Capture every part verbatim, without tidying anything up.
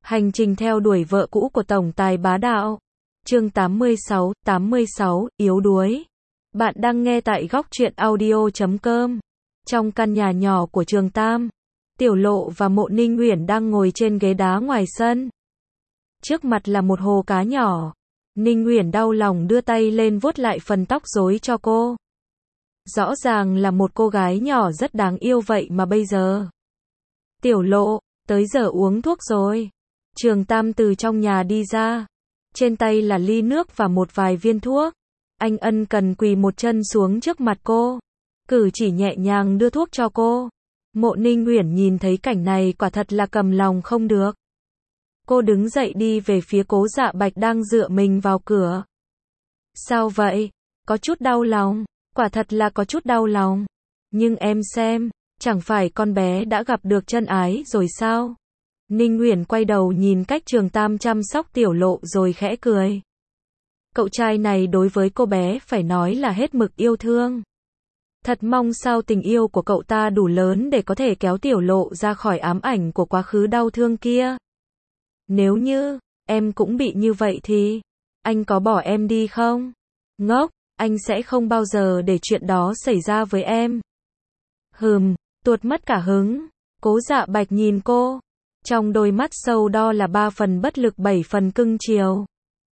Hành trình theo đuổi vợ cũ của tổng tài bá đạo. Chương tám mươi sáu, tám mươi sáu, yếu đuối. Bạn đang nghe tại góc truyện audio chấm com. Trong căn nhà nhỏ của Trường Tam, Tiểu Lộ và Mộ Ninh Uyển đang ngồi trên ghế đá ngoài sân. Trước mặt là một hồ cá nhỏ. Ninh Uyển đau lòng đưa tay lên vuốt lại phần tóc rối cho cô. Rõ ràng là một cô gái nhỏ rất đáng yêu vậy mà bây giờ. Tiểu Lộ, tới giờ uống thuốc rồi. Trường Tam từ trong nhà đi ra. Trên tay là ly nước và một vài viên thuốc. Anh ân cần quỳ một chân xuống trước mặt cô. Cử chỉ nhẹ nhàng đưa thuốc cho cô. Mộ Ninh Uyển nhìn thấy cảnh này quả thật là cầm lòng không được. Cô đứng dậy đi về phía Cố Dạ Bạch đang dựa mình vào cửa. Sao vậy? Có chút đau lòng. Quả thật là có chút đau lòng. Nhưng em xem, chẳng phải con bé đã gặp được chân ái rồi sao? Ninh Uyển quay đầu nhìn cách Trường Tam chăm sóc Tiểu Lộ rồi khẽ cười. Cậu trai này đối với cô bé phải nói là hết mực yêu thương. Thật mong sao tình yêu của cậu ta đủ lớn để có thể kéo Tiểu Lộ ra khỏi ám ảnh của quá khứ đau thương kia. Nếu như em cũng bị như vậy thì anh có bỏ em đi không? Ngốc, anh sẽ không bao giờ để chuyện đó xảy ra với em. Hừm, tuột mất cả hứng. Cố Dạ Bạch nhìn cô. Trong đôi mắt sâu đo là ba phần bất lực bảy phần cưng chiều.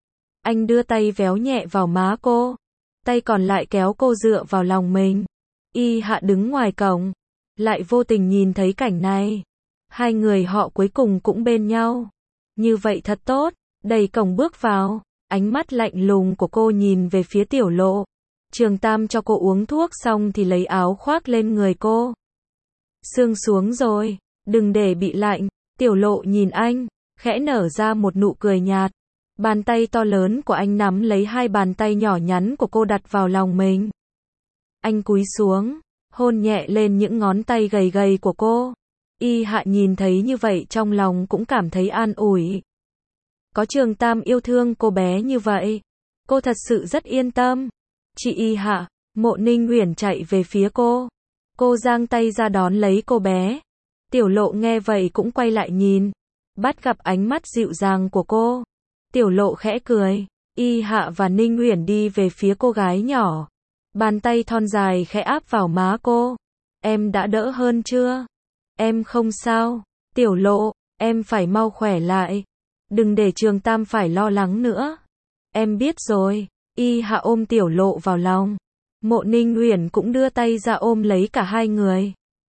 Anh đưa tay véo nhẹ vào má cô. Tay còn lại kéo cô dựa vào lòng mình. Y Hạ đứng ngoài cổng. Lại vô tình nhìn thấy cảnh này. Hai người họ cuối cùng cũng bên nhau. Như vậy thật tốt. Đẩy cổng bước vào. Ánh mắt lạnh lùng của cô nhìn về phía Tiểu Lộ. Trường Tam cho cô uống thuốc xong thì lấy áo khoác lên người cô. Sương xuống rồi. Đừng để bị lạnh. Tiểu Lộ nhìn anh, khẽ nở ra một nụ cười nhạt. Bàn tay to lớn của anh nắm lấy hai bàn tay nhỏ nhắn của cô đặt vào lòng mình. Anh cúi xuống, hôn nhẹ lên những ngón tay gầy gầy của cô. Y Hạ nhìn thấy như vậy trong lòng cũng cảm thấy an ủi. Có Trường Tam yêu thương cô bé như vậy, cô thật sự rất yên tâm. Chị Y Hạ, Mộ Ninh Uyển chạy về phía cô. Cô giang tay ra đón lấy cô bé. Tiểu Lộ nghe vậy cũng quay lại nhìn. Bắt gặp ánh mắt dịu dàng của cô. Tiểu Lộ khẽ cười. Y Hạ và Ninh Uyển đi về phía cô gái nhỏ. Bàn tay thon dài khẽ áp vào má cô. Em đã đỡ hơn chưa? Em không sao. Tiểu Lộ, em phải mau khỏe lại. Đừng để Trường Tam phải lo lắng nữa. Em biết rồi. Y Hạ ôm Tiểu Lộ vào lòng. Mộ Ninh Uyển cũng đưa tay ra ôm lấy cả hai người.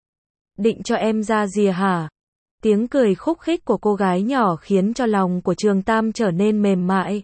Định cho em ra rìa hả? Tiếng cười khúc khích của cô gái nhỏ khiến cho lòng của Trường Tam trở nên mềm mại.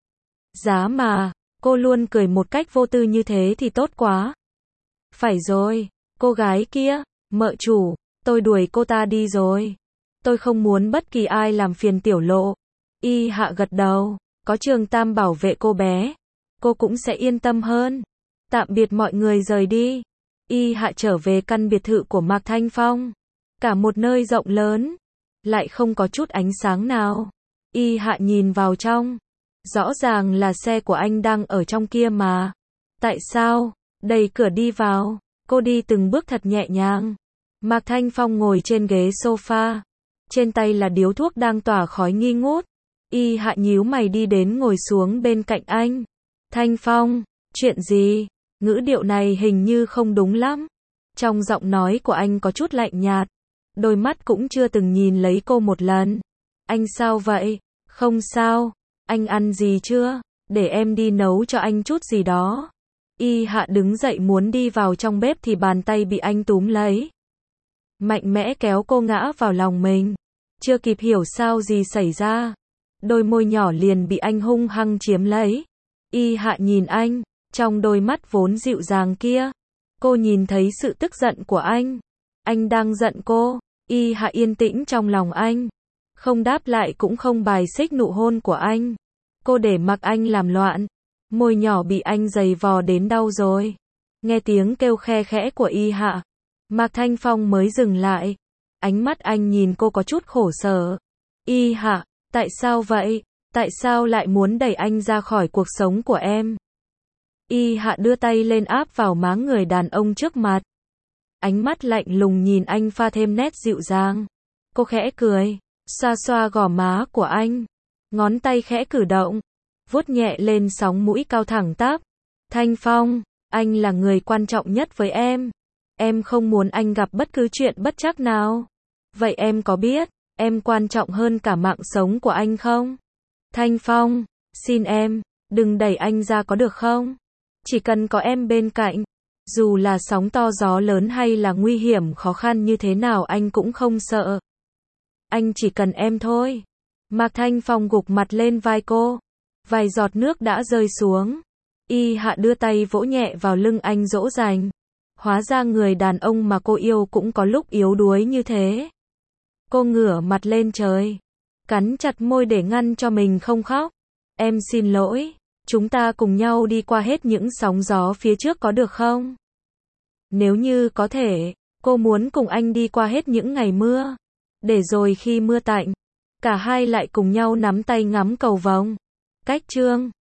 Giá mà, cô luôn cười một cách vô tư như thế thì tốt quá. Phải rồi, cô gái kia, mợ chủ, tôi đuổi cô ta đi rồi. Tôi không muốn bất kỳ ai làm phiền Tiểu Lộ. Y Hạ gật đầu, có Trường Tam bảo vệ cô bé, cô cũng sẽ yên tâm hơn. Tạm biệt mọi người rời đi. Y Hạ trở về căn biệt thự của Mạc Thanh Phong. Cả một nơi rộng lớn, lại không có chút ánh sáng nào. Y Hạ nhìn vào trong. Rõ ràng là xe của anh đang ở trong kia mà. Tại sao? Đẩy cửa đi vào. Cô đi từng bước thật nhẹ nhàng. Mạc Thanh Phong ngồi trên ghế sofa. Trên tay là điếu thuốc đang tỏa khói nghi ngút. Y Hạ nhíu mày đi đến ngồi xuống bên cạnh anh. Thanh Phong, chuyện gì? Ngữ điệu này hình như không đúng lắm. Trong giọng nói của anh có chút lạnh nhạt. Đôi mắt cũng chưa từng nhìn lấy cô một lần. Anh sao vậy? Không sao. Anh ăn gì chưa? Để em đi nấu cho anh chút gì đó. Y Hạ đứng dậy muốn đi vào trong bếp thì bàn tay bị anh túm lấy. Mạnh mẽ kéo cô ngã vào lòng mình. Chưa kịp hiểu sao gì xảy ra. Đôi môi nhỏ liền bị anh hung hăng chiếm lấy. Y Hạ nhìn anh. Trong đôi mắt vốn dịu dàng kia, cô nhìn thấy sự tức giận của anh. Anh đang giận cô. Y Hạ yên tĩnh trong lòng anh. Không đáp lại cũng không bài xích nụ hôn của anh. Cô để mặc anh làm loạn. Môi nhỏ bị anh giày vò đến đau rồi. Nghe tiếng kêu khe khẽ của Y Hạ. Mạc Thanh Phong mới dừng lại. Ánh mắt anh nhìn cô có chút khổ sở. Y Hạ, tại sao vậy? Tại sao lại muốn đẩy anh ra khỏi cuộc sống của em? Y Hạ đưa tay lên áp vào má người đàn ông trước mặt. Ánh mắt lạnh lùng nhìn anh pha thêm nét dịu dàng. Cô khẽ cười. xoa xoa gò má của anh. Ngón tay khẽ cử động, vuốt nhẹ lên sóng mũi cao thẳng tắp. Thanh Phong, anh là người quan trọng nhất với em. Em không muốn anh gặp bất cứ chuyện bất trắc nào. Vậy em có biết, em quan trọng hơn cả mạng sống của anh không? Thanh Phong, xin em, đừng đẩy anh ra có được không? Chỉ cần có em bên cạnh, dù là sóng to gió lớn hay là nguy hiểm khó khăn như thế nào anh cũng không sợ. Anh chỉ cần em thôi. Mạc Thanh Phong gục mặt lên vai cô. Vài giọt nước đã rơi xuống. Y Hạ đưa tay vỗ nhẹ vào lưng anh dỗ dành. Hóa ra người đàn ông mà cô yêu cũng có lúc yếu đuối như thế. Cô ngửa mặt lên trời, cắn chặt môi để ngăn cho mình không khóc. Em xin lỗi, chúng ta cùng nhau đi qua hết những sóng gió phía trước có được không? Nếu như có thể, cô muốn cùng anh đi qua hết những ngày mưa. Để rồi khi mưa tạnh, cả hai lại cùng nhau nắm tay ngắm cầu vồng. Cách chương